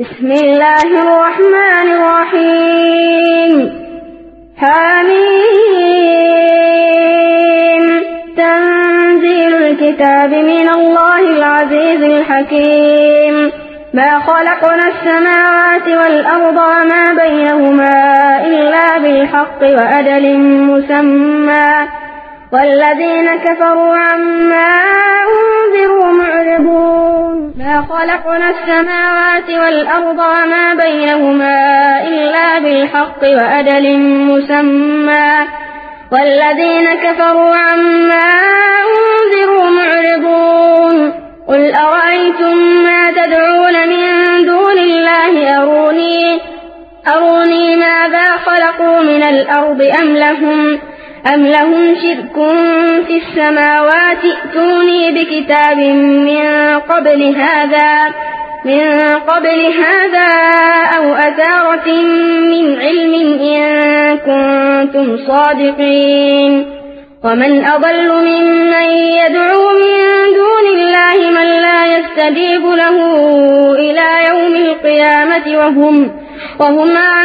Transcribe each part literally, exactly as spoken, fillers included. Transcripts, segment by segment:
بسم الله الرحمن الرحيم حميم تنزيل الكتاب من الله العزيز الحكيم ما خلقنا السماوات والأرض وما بينهما إلا بالحق وأجل مسمى والذين كفروا عما أنذروا معرضون ما خلقنا السماوات والأرض وما بينهما إلا بالحق وأجل مسمى والذين كفروا عما أنذروا معرضون قل أرأيتم ما تدعون من دون الله أروني أروني ماذا خلقوا من الأرض أم لهم أم لهم شرك في السماوات ائتوني بكتاب من قبل هذا من قبل هذا أو أثارة من علم إن كنتم صادقين ومن أضل ممن يدعو من دون الله من لا يستجيب له إلى يوم القيامة وهم وهم عن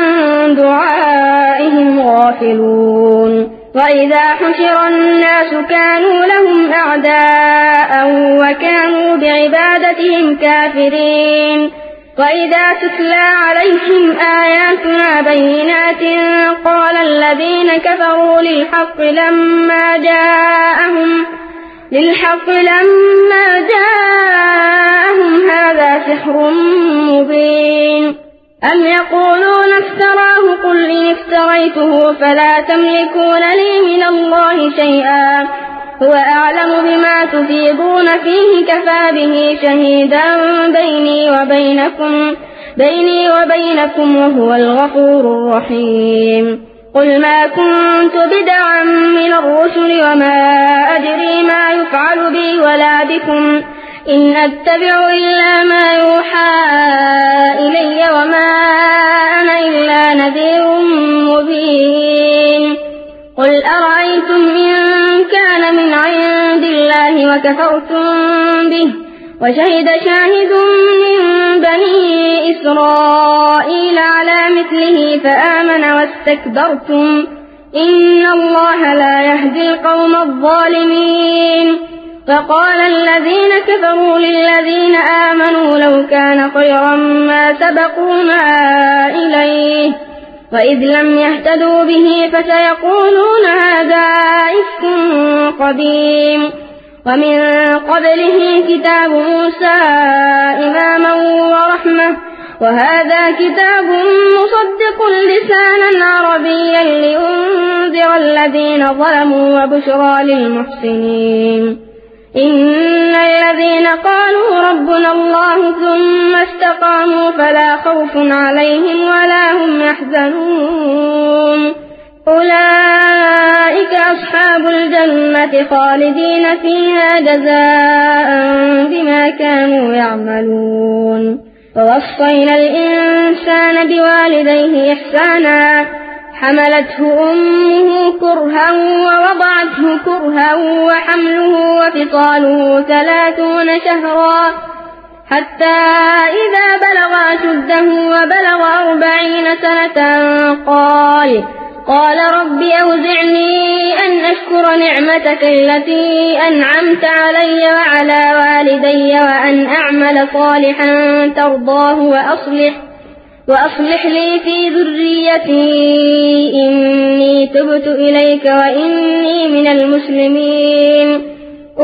دعائهم غافلون وإذا حشر الناس كانوا لهم أعداء وكانوا بعبادتهم كافرين وإذا تتلى عليهم آياتنا بينات قال الذين كفروا للحق لما جاءهم للحق لما جاءهم هذا سحر مبين أم يقولون افتراه قل إن افتريته فلا تملكون لي من الله شيئا هو أعلم بما تفيضون فيه كفى به شهيدا بيني وبينكم بيني وبينكم وهو الغفور الرحيم قل ما كنت بدعا من الرسل وما أدري ما يفعل بي ولا بكم إن أتبع إلا ما يوحى إلي وما أنا إلا نذير مبين قل أرأيتم إن كان من عند الله وكفرتم به وشهد شاهد من بني إسرائيل على مثله فآمن واستكبرتم إن الله لا يهدي القوم الظالمين فقال الذين كفروا للذين آمنوا لو كان خيرا ما سبقونا إليه وإذ لم يهتدوا به فسيقولون هذا إفك قديم ومن قبله كتاب موسى إماما ورحمة وهذا كتاب مصدق لسانا عربيا لينذر الذين ظلموا وبشرى للمحسنين إن الذين قالوا ربنا الله ثم استقاموا فلا خوف عليهم ولا هم يحزنون أولئك أصحاب الجنة خالدين فيها جزاء بما كانوا يعملون ووصينا الإنسان بوالديه إحسانا حملته أمه كرها ووضعته كرها وحمله وفصاله ثلاثون شهرا حتى إذا بلغ أشده وبلغ أربعين سنة قال قال رب أوزعني أن أشكر نعمتك التي أنعمت علي وعلى والدي وأن أعمل صالحا ترضاه وأصلح وأصلح لي في ذريتي إني تبت إليك وإني من المسلمين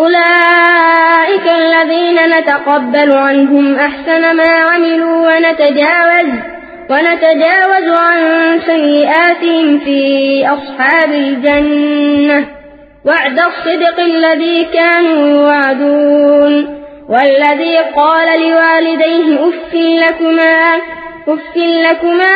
أولئك الذين نتقبل عنهم أحسن ما عملوا ونتجاوز ونتجاوز عن سيئاتهم في أصحاب الجنة وعد الصدق الذي كانوا يوعدون والذي قال لوالديه أف لكما أف لكما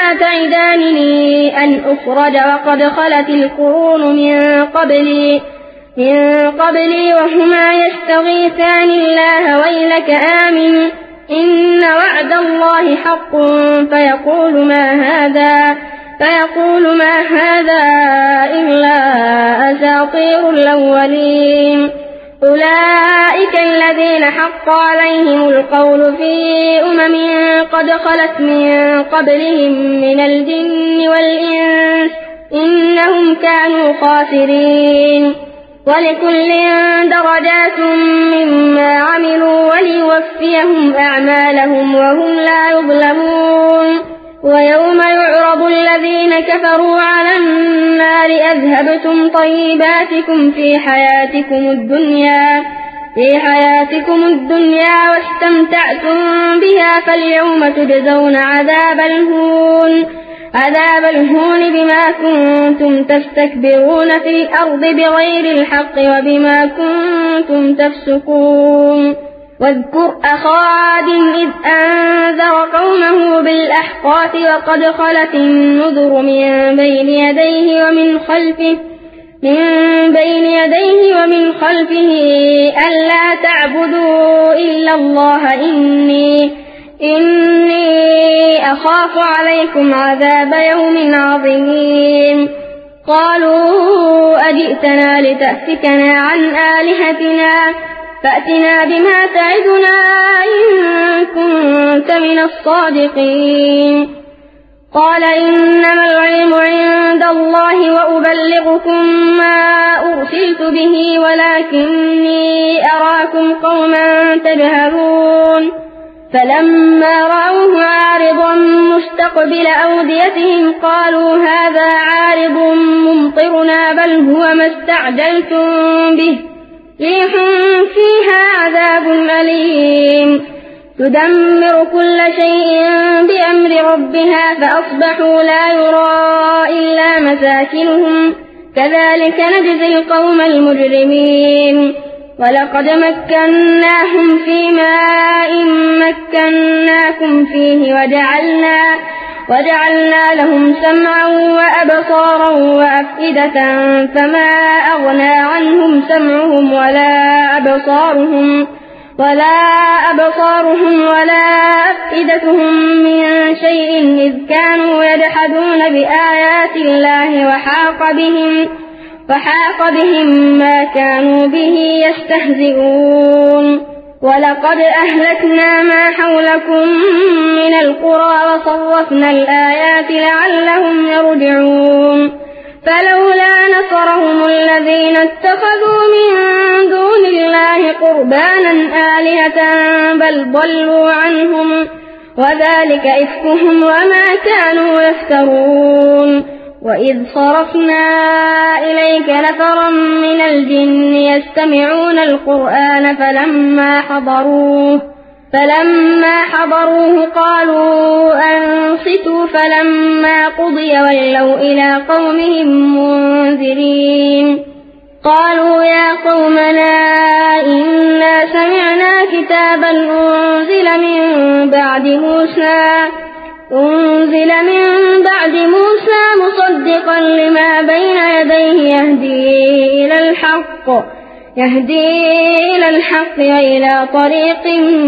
تعدانني أن أخرج وقد خلت القرون من قبلي من قبلي وهما يستغيثان الله ويلك آمن إن وعد الله حق فيقول ما هذا فيقول ما هذا إلا أساطير الأولين أولئك الذين حق عليهم القول في أمم قد خلت من قبلهم من الجن والإنس إنهم كانوا خاسرين ولكل درجات مما عملوا وليوفيهم أعمالهم وهم لا يظلمون ويوم يعرض الذين كفروا على النار أذهبتم طيباتكم في حياتكم الدنيا في حياتكم الدنيا واستمتعتم بها فاليوم تجزون عذاب الهون عذاب الهون بما كنتم تستكبرون في الأرض بغير الحق وبما كنتم تفسقون واذكر أخا عاد إذ أنذر قومه بالأحقاف وقد خلت النذر من بين يديه ومن خلفه من بين يديه ومن خلفه ألا تعبدوا إلا الله إني إني أخاف عليكم عذاب يوم عظيم قالوا أجئتنا لتأفكنا عن آلهتنا فأتنا بما تعدنا إن كنت من الصادقين قال إنما العلم عند الله وأبلغكم ما أرسلت به ولكني أراكم قوما تجهلون فلما رأوه عارضا مستقبل أوديتهم قالوا هذا عارض ممطرنا بل هو ما استعجلتم به ريح فيها عذاب أليم تدمر كل شيء بأمر ربها فأصبحوا لا يرى إلا مساكنهم كذلك نجزي القوم المجرمين ولقد مكناهم في ماء مكناكم فيه وجعلنا, وجعلنا لهم سمعا وأبصارا وأفئدة فما أغنى عنهم سمعهم ولا أبصارهم ولا أبصارهم ولا أفئدتهم من شيء إذ كانوا يجحدون بآيات الله وحاق بهم وحاق بهم ما كانوا به يستهزئون ولقد أهلكنا ما حولكم من القرى وصرفنا الآيات لعلهم يرجعون فلولا نصرهم الذين اتخذوا من دون الله قربانا آلهة بل ضلوا عنهم وذلك إفكهم وما كانوا يفترون وإذ صرفنا إليك نفرا من الجن يستمعون القرآن فلما حضروه فلما حضروه قالوا أنصتوا فلما قضي ولوا إلى قومهم منذرين قالوا يا قومنا إنا سمعنا كتابا أنزل من بعد موسى أنزل من بعد موسى مصدقا لما بين يديه يهدي إلى الحق يهدي إلى الحق وإلى طريق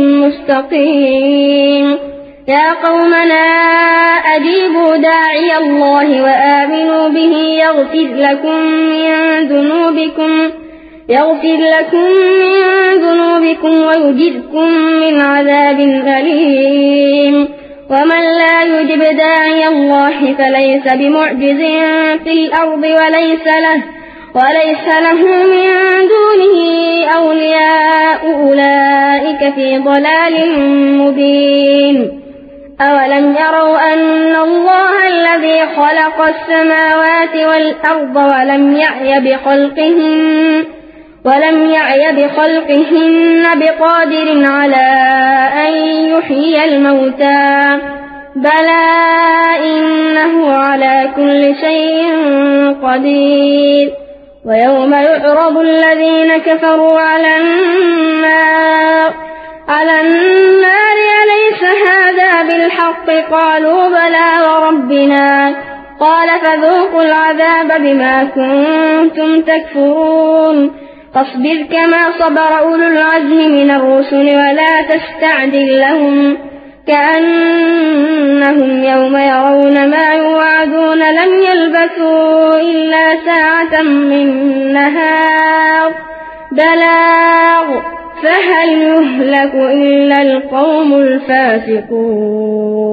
مستقيم يا قومنا أجيبوا داعي الله وآمنوا به يغفر لكم من ذنوبكم يغفر لكم من ذنوبكم ويجركم من عذاب أليم ومن لا يجب داعي الله فليس بمعجز في الأرض وليس له وليس له من دونه أولياء أولئك في ضلال مبين أولم يروا أن الله الذي خلق السماوات والأرض ولم يعي بخلقهن ولم يعي بخلقهن بقادر على أن يحيي الموتى بلى إنه على كل شيء قدير ويوم يعرض الذين كفروا على النار على النار أليس هذا بالحق قالوا بلى وربنا قال فذوقوا العذاب بما كنتم تكفرون فاصبر كما صبر أولو العزم من الرسل ولا تستعجل لهم كأنهم يوم يرون ما يوعدون لم يلبثوا إلا ساعة من نهار بلاغ فهل يهلك إلا القوم الفاسقون.